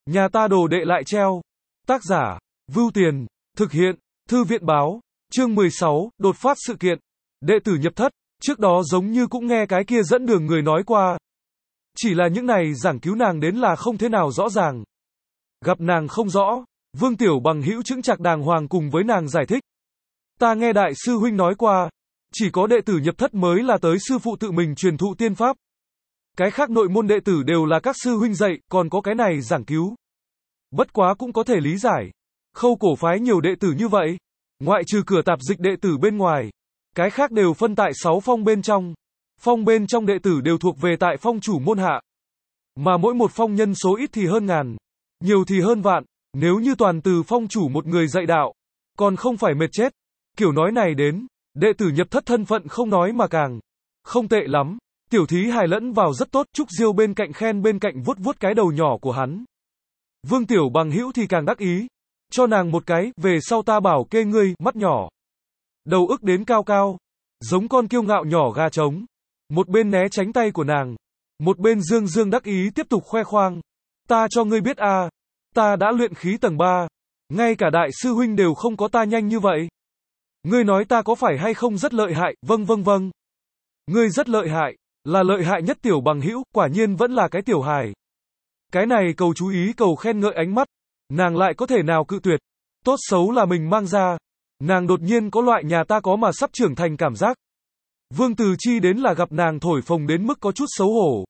Nhà ta đồ đệ lại treo. Tác giả, Vưu Tiền, thực hiện, Thư viện báo, chương 16, đột phát sự kiện. Đệ tử nhập thất, trước đó giống như cũng nghe cái kia dẫn đường người nói qua. Chỉ là những này giảng cứu nàng đến là không thế nào rõ ràng. Gặp nàng không rõ, Vương Tiểu Bằng hữu chững chạc đàng hoàng cùng với nàng giải thích. Ta nghe đại sư huynh nói qua, chỉ có đệ tử nhập thất mới là tới sư phụ tự mình truyền thụ tiên pháp. Cái khác nội môn đệ tử đều là các sư huynh dạy, còn có cái này giảng cứu. Bất quá cũng có thể lý giải. Khâu cổ phái nhiều đệ tử như vậy, ngoại trừ cửa tạp dịch đệ tử bên ngoài, cái khác đều phân tại 6 phong bên trong. Phong bên trong đệ tử đều thuộc về tại phong chủ môn hạ. Mà mỗi một phong nhân số ít thì hơn ngàn, nhiều thì hơn vạn, nếu như toàn từ phong chủ một người dạy đạo, còn không phải mệt chết. Kiểu nói này đến, đệ tử nhập thất thân phận không nói mà càng không tệ lắm. Tiểu thí hài lẫn vào rất tốt, Trúc Diêu bên cạnh khen bên cạnh vuốt vuốt cái đầu nhỏ của hắn. Vương Tiểu Bằng hữu thì càng đắc ý, cho nàng một cái, về sau ta bảo kê ngươi, mắt nhỏ. Đầu ức đến cao cao, giống con kiêu ngạo nhỏ gà trống. Một bên né tránh tay của nàng, một bên dương dương đắc ý tiếp tục khoe khoang. Ta cho ngươi biết a, ta đã luyện khí tầng 3, ngay cả đại sư huynh đều không có ta nhanh như vậy. Ngươi nói ta có phải hay không rất lợi hại, vâng. Ngươi rất lợi hại, là lợi hại nhất Tiểu Bằng hữu, quả nhiên vẫn là cái tiểu hài. Cái này cầu chú ý cầu khen ngợi ánh mắt, nàng lại có thể nào cự tuyệt. Tốt xấu là mình mang ra, nàng đột nhiên có loại nhà ta có mà sắp trưởng thành cảm giác. Vương Từ Chi đến là gặp nàng thổi phồng đến mức có chút xấu hổ.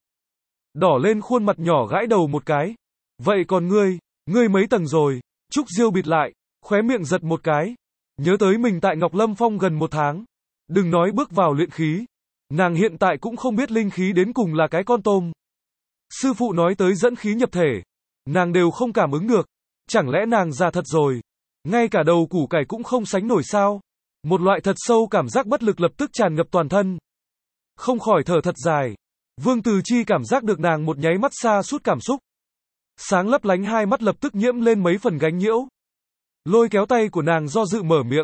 Đỏ lên khuôn mặt nhỏ gãi đầu một cái. Vậy còn ngươi mấy tầng rồi? Trúc Diêu bịt lại, khóe miệng giật một cái. Nhớ tới mình tại Ngọc Lâm Phong gần 1 tháng. Đừng nói bước vào luyện khí. Nàng hiện tại cũng không biết linh khí đến cùng là cái con tôm. Sư phụ nói tới dẫn khí nhập thể, nàng đều không cảm ứng được. Chẳng lẽ nàng già thật rồi? Ngay cả đầu củ cải cũng không sánh nổi sao? Một loại thật sâu cảm giác bất lực lập tức tràn ngập toàn thân. Không khỏi thở thật dài. Vương Từ Chi cảm giác được nàng một nháy mắt xa suốt cảm xúc. Sáng lấp lánh hai mắt lập tức nhiễm lên mấy phần gánh nhiễu. Lôi kéo tay của nàng do dự mở miệng.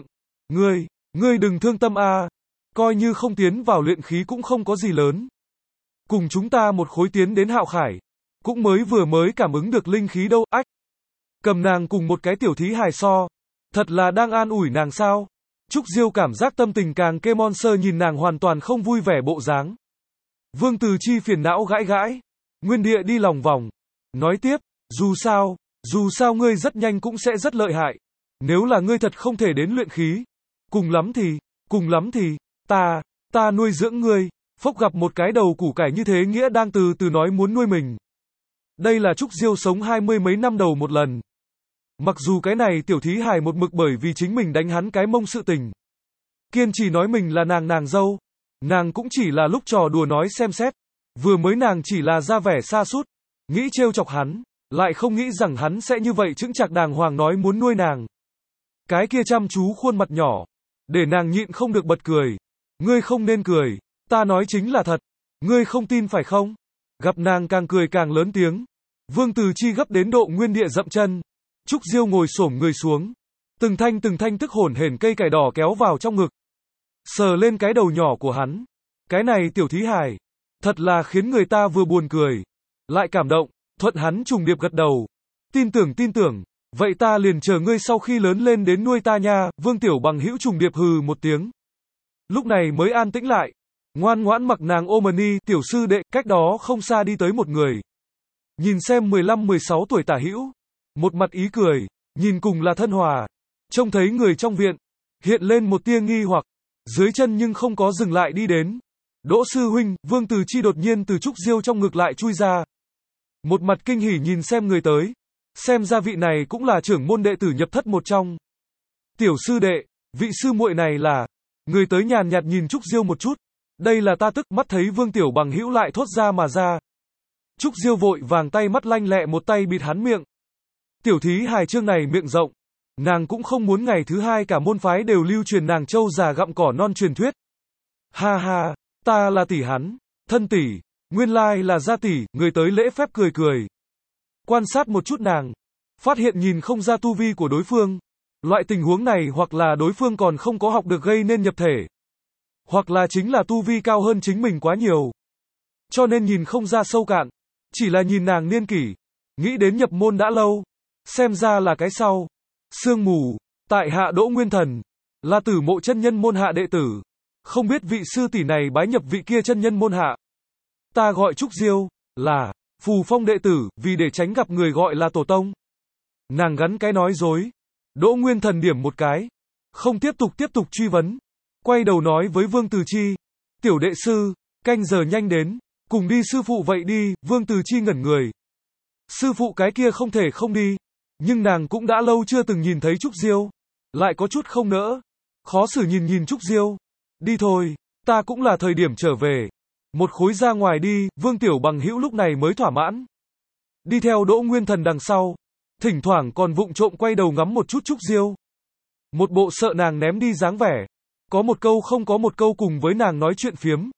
Ngươi đừng thương tâm a, coi như không tiến vào luyện khí cũng không có gì lớn. Cùng chúng ta một khối tiến đến Hạo Khải, cũng mới cảm ứng được linh khí đâu, ách. Cầm nàng cùng một cái tiểu thí hài so, thật là đang an ủi nàng sao? Trúc Diêu cảm giác tâm tình càng kê monster nhìn nàng hoàn toàn không vui vẻ bộ dáng. Vương Từ Chi phiền não gãi gãi, nguyên địa đi lòng vòng, nói tiếp, dù sao ngươi rất nhanh cũng sẽ rất lợi hại. Nếu là ngươi thật không thể đến luyện khí, cùng lắm thì, ta nuôi dưỡng ngươi. Phốc gặp một cái đầu củ cải như thế nghĩa đang từ từ nói muốn nuôi mình. Đây là Trúc Diêu sống 20 mấy năm đầu một lần. Mặc dù cái này tiểu thí hài một mực bởi vì chính mình đánh hắn cái mông sự tình. Kiên trì nói mình là nàng dâu. Nàng cũng chỉ là lúc trò đùa nói xem xét. Vừa mới nàng chỉ là ra vẻ xa sút, nghĩ trêu chọc hắn, lại không nghĩ rằng hắn sẽ như vậy chững chạc đàng hoàng nói muốn nuôi nàng. Cái kia chăm chú khuôn mặt nhỏ, để nàng nhịn không được bật cười. Ngươi không nên cười. Ta nói chính là thật. Ngươi không tin phải không? Gặp nàng càng cười càng lớn tiếng. Vương Từ Chi gấp đến độ nguyên địa dậm chân. Trúc Diêu ngồi xổm người xuống. Từng thanh tức hổn hển cây cải đỏ kéo vào trong ngực. Sờ lên cái đầu nhỏ của hắn. Cái này tiểu thí hài, thật là khiến người ta vừa buồn cười, lại cảm động. Thuận hắn trùng điệp gật đầu. Tin tưởng. Vậy ta liền chờ ngươi sau khi lớn lên đến nuôi ta nha. Vương Tiểu Bằng hữu trùng điệp hừ một tiếng. Lúc này mới an tĩnh lại. Ngoan ngoãn mặc nàng ôm ni, tiểu sư đệ, cách đó không xa đi tới một người. Nhìn xem 15-16 tuổi tả hữu. Một mặt ý cười, nhìn cùng là thân hòa. Trông thấy người trong viện, hiện lên một tia nghi hoặc. Dưới chân nhưng không có dừng lại đi đến. Đỗ sư huynh, Vương Từ Chi đột nhiên từ Trúc Diêu trong ngực lại chui ra. Một mặt kinh hỉ nhìn xem người tới. Xem ra vị này cũng là trưởng môn đệ tử nhập thất một trong. Tiểu sư đệ, vị sư muội này là. Người tới nhàn nhạt nhìn Trúc Diêu một chút. Đây là ta tức, mắt thấy Vương Tiểu Bằng hữu lại thốt ra mà ra. Trúc Diêu vội vàng tay mắt lanh lẹ một tay bịt hắn miệng. Tiểu thí hài chương này miệng rộng. Nàng cũng không muốn ngày thứ hai cả môn phái đều lưu truyền nàng trâu già gặm cỏ non truyền thuyết. Ha, ta là tỷ hắn, thân tỷ, nguyên lai là gia tỷ, người tới lễ phép cười. Quan sát một chút nàng, phát hiện nhìn không ra tu vi của đối phương. Loại tình huống này hoặc là đối phương còn không có học được gây nên nhập thể. Hoặc là chính là tu vi cao hơn chính mình quá nhiều. Cho nên nhìn không ra sâu cạn. Chỉ là nhìn nàng niên kỷ. nghĩ đến nhập môn đã lâu. Xem ra là cái sau. Sương mù, tại hạ Đỗ Nguyên Thần, là Tử Mộ chân nhân môn hạ đệ tử. Không biết vị sư tỷ này bái nhập vị kia chân nhân môn hạ. Ta gọi Trúc Diêu, là Phù Phong đệ tử, vì để tránh gặp người gọi là tổ tông. Nàng gắn cái nói dối. Đỗ Nguyên Thần điểm một cái. Không tiếp tục truy vấn. Quay đầu nói với Vương Từ Chi. Tiểu đệ sư, canh giờ nhanh đến. Cùng đi sư phụ vậy đi. Vương Từ Chi ngẩn người. Sư phụ cái kia không thể không đi. Nhưng nàng cũng đã lâu chưa từng nhìn thấy Trúc Diêu. Lại có chút không nỡ. Khó xử nhìn Trúc Diêu. Đi thôi, ta cũng là thời điểm trở về. Một khối ra ngoài đi. Vương Tiểu Bằng Hữu lúc này mới thỏa mãn. Đi theo Đỗ Nguyên Thần đằng sau. Thỉnh thoảng còn vụng trộm quay đầu ngắm một chút Trúc Diêu. Một bộ sợ nàng ném đi dáng vẻ. Có một câu không có một câu cùng với nàng nói chuyện phiếm.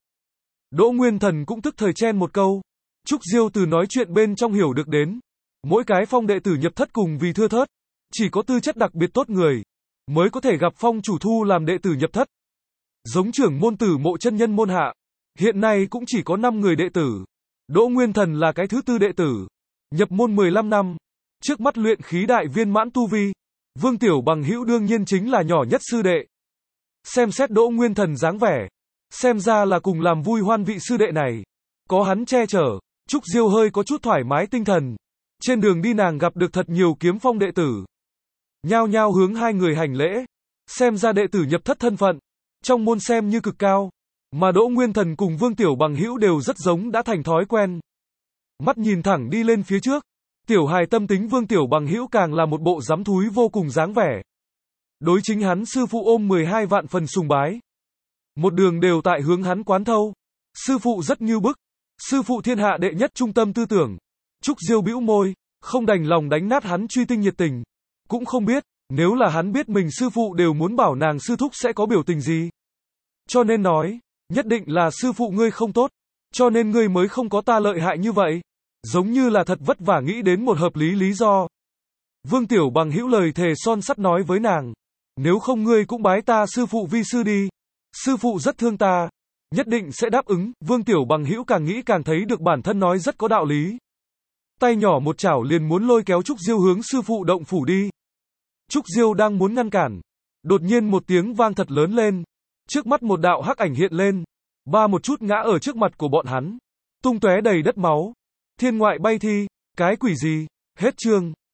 Đỗ Nguyên Thần cũng tức thời chen một câu. Trúc Diêu từ nói chuyện bên trong hiểu được đến. Mỗi cái phong đệ tử nhập thất cùng vì thưa thớt. Chỉ có tư chất đặc biệt tốt người. Mới có thể gặp phong chủ thu làm đệ tử nhập thất. Giống trưởng môn Tử Mộ chân nhân môn hạ. Hiện nay cũng chỉ có 5 người đệ tử. Đỗ Nguyên Thần là cái thứ tư đệ tử. Nhập môn 15 năm. Trước mắt luyện khí đại viên mãn tu vi. Vương Tiểu Bằng Hữu đương nhiên chính là nhỏ nhất sư đệ. Xem xét Đỗ Nguyên Thần dáng vẻ. Xem ra là cùng làm vui hoan vị sư đệ này. Có hắn che chở. Trúc Diêu hơi có chút thoải mái tinh thần. Trên đường đi nàng gặp được thật nhiều kiếm phong đệ tử. Nhao nhao hướng hai người hành lễ. Xem ra đệ tử nhập thất thân phận. Trong môn xem như cực cao. Mà Đỗ Nguyên Thần cùng Vương Tiểu Bằng Hữu đều rất giống đã thành thói quen. Mắt nhìn thẳng đi lên phía trước. Tiểu hài tâm tính Vương Tiểu Bằng Hữu càng là một bộ dám thúi vô cùng dáng vẻ. Đối chính hắn sư phụ ôm 12 vạn phần sùng bái. Một đường đều tại hướng hắn quán thâu. Sư phụ rất như bức. Sư phụ thiên hạ đệ nhất trung tâm tư tưởng. Trúc Diêu bĩu môi, không đành lòng đánh nát hắn truy tinh nhiệt tình. Cũng không biết, nếu là hắn biết mình sư phụ đều muốn bảo nàng sư thúc sẽ có biểu tình gì. Cho nên nói, nhất định là sư phụ ngươi không tốt. Cho nên ngươi mới không có ta lợi hại như vậy. Giống như là thật vất vả nghĩ đến một hợp lý lý do. Vương Tiểu Bằng Hữu lời thề son sắt nói với nàng. Nếu không ngươi cũng bái ta sư phụ vi sư đi. Sư phụ rất thương ta. Nhất định sẽ đáp ứng. Vương Tiểu Bằng Hữu càng nghĩ càng thấy được bản thân nói rất có đạo lý. Tay nhỏ một chảo liền muốn lôi kéo Trúc Diêu hướng sư phụ động phủ đi. Trúc Diêu đang muốn ngăn cản. Đột nhiên một tiếng vang thật lớn lên. Trước mắt một đạo hắc ảnh hiện lên. Ba một chút ngã ở trước mặt của bọn hắn. Tung tóe đầy đất máu. Thiên ngoại bay thi. Cái quỷ gì? Hết chương.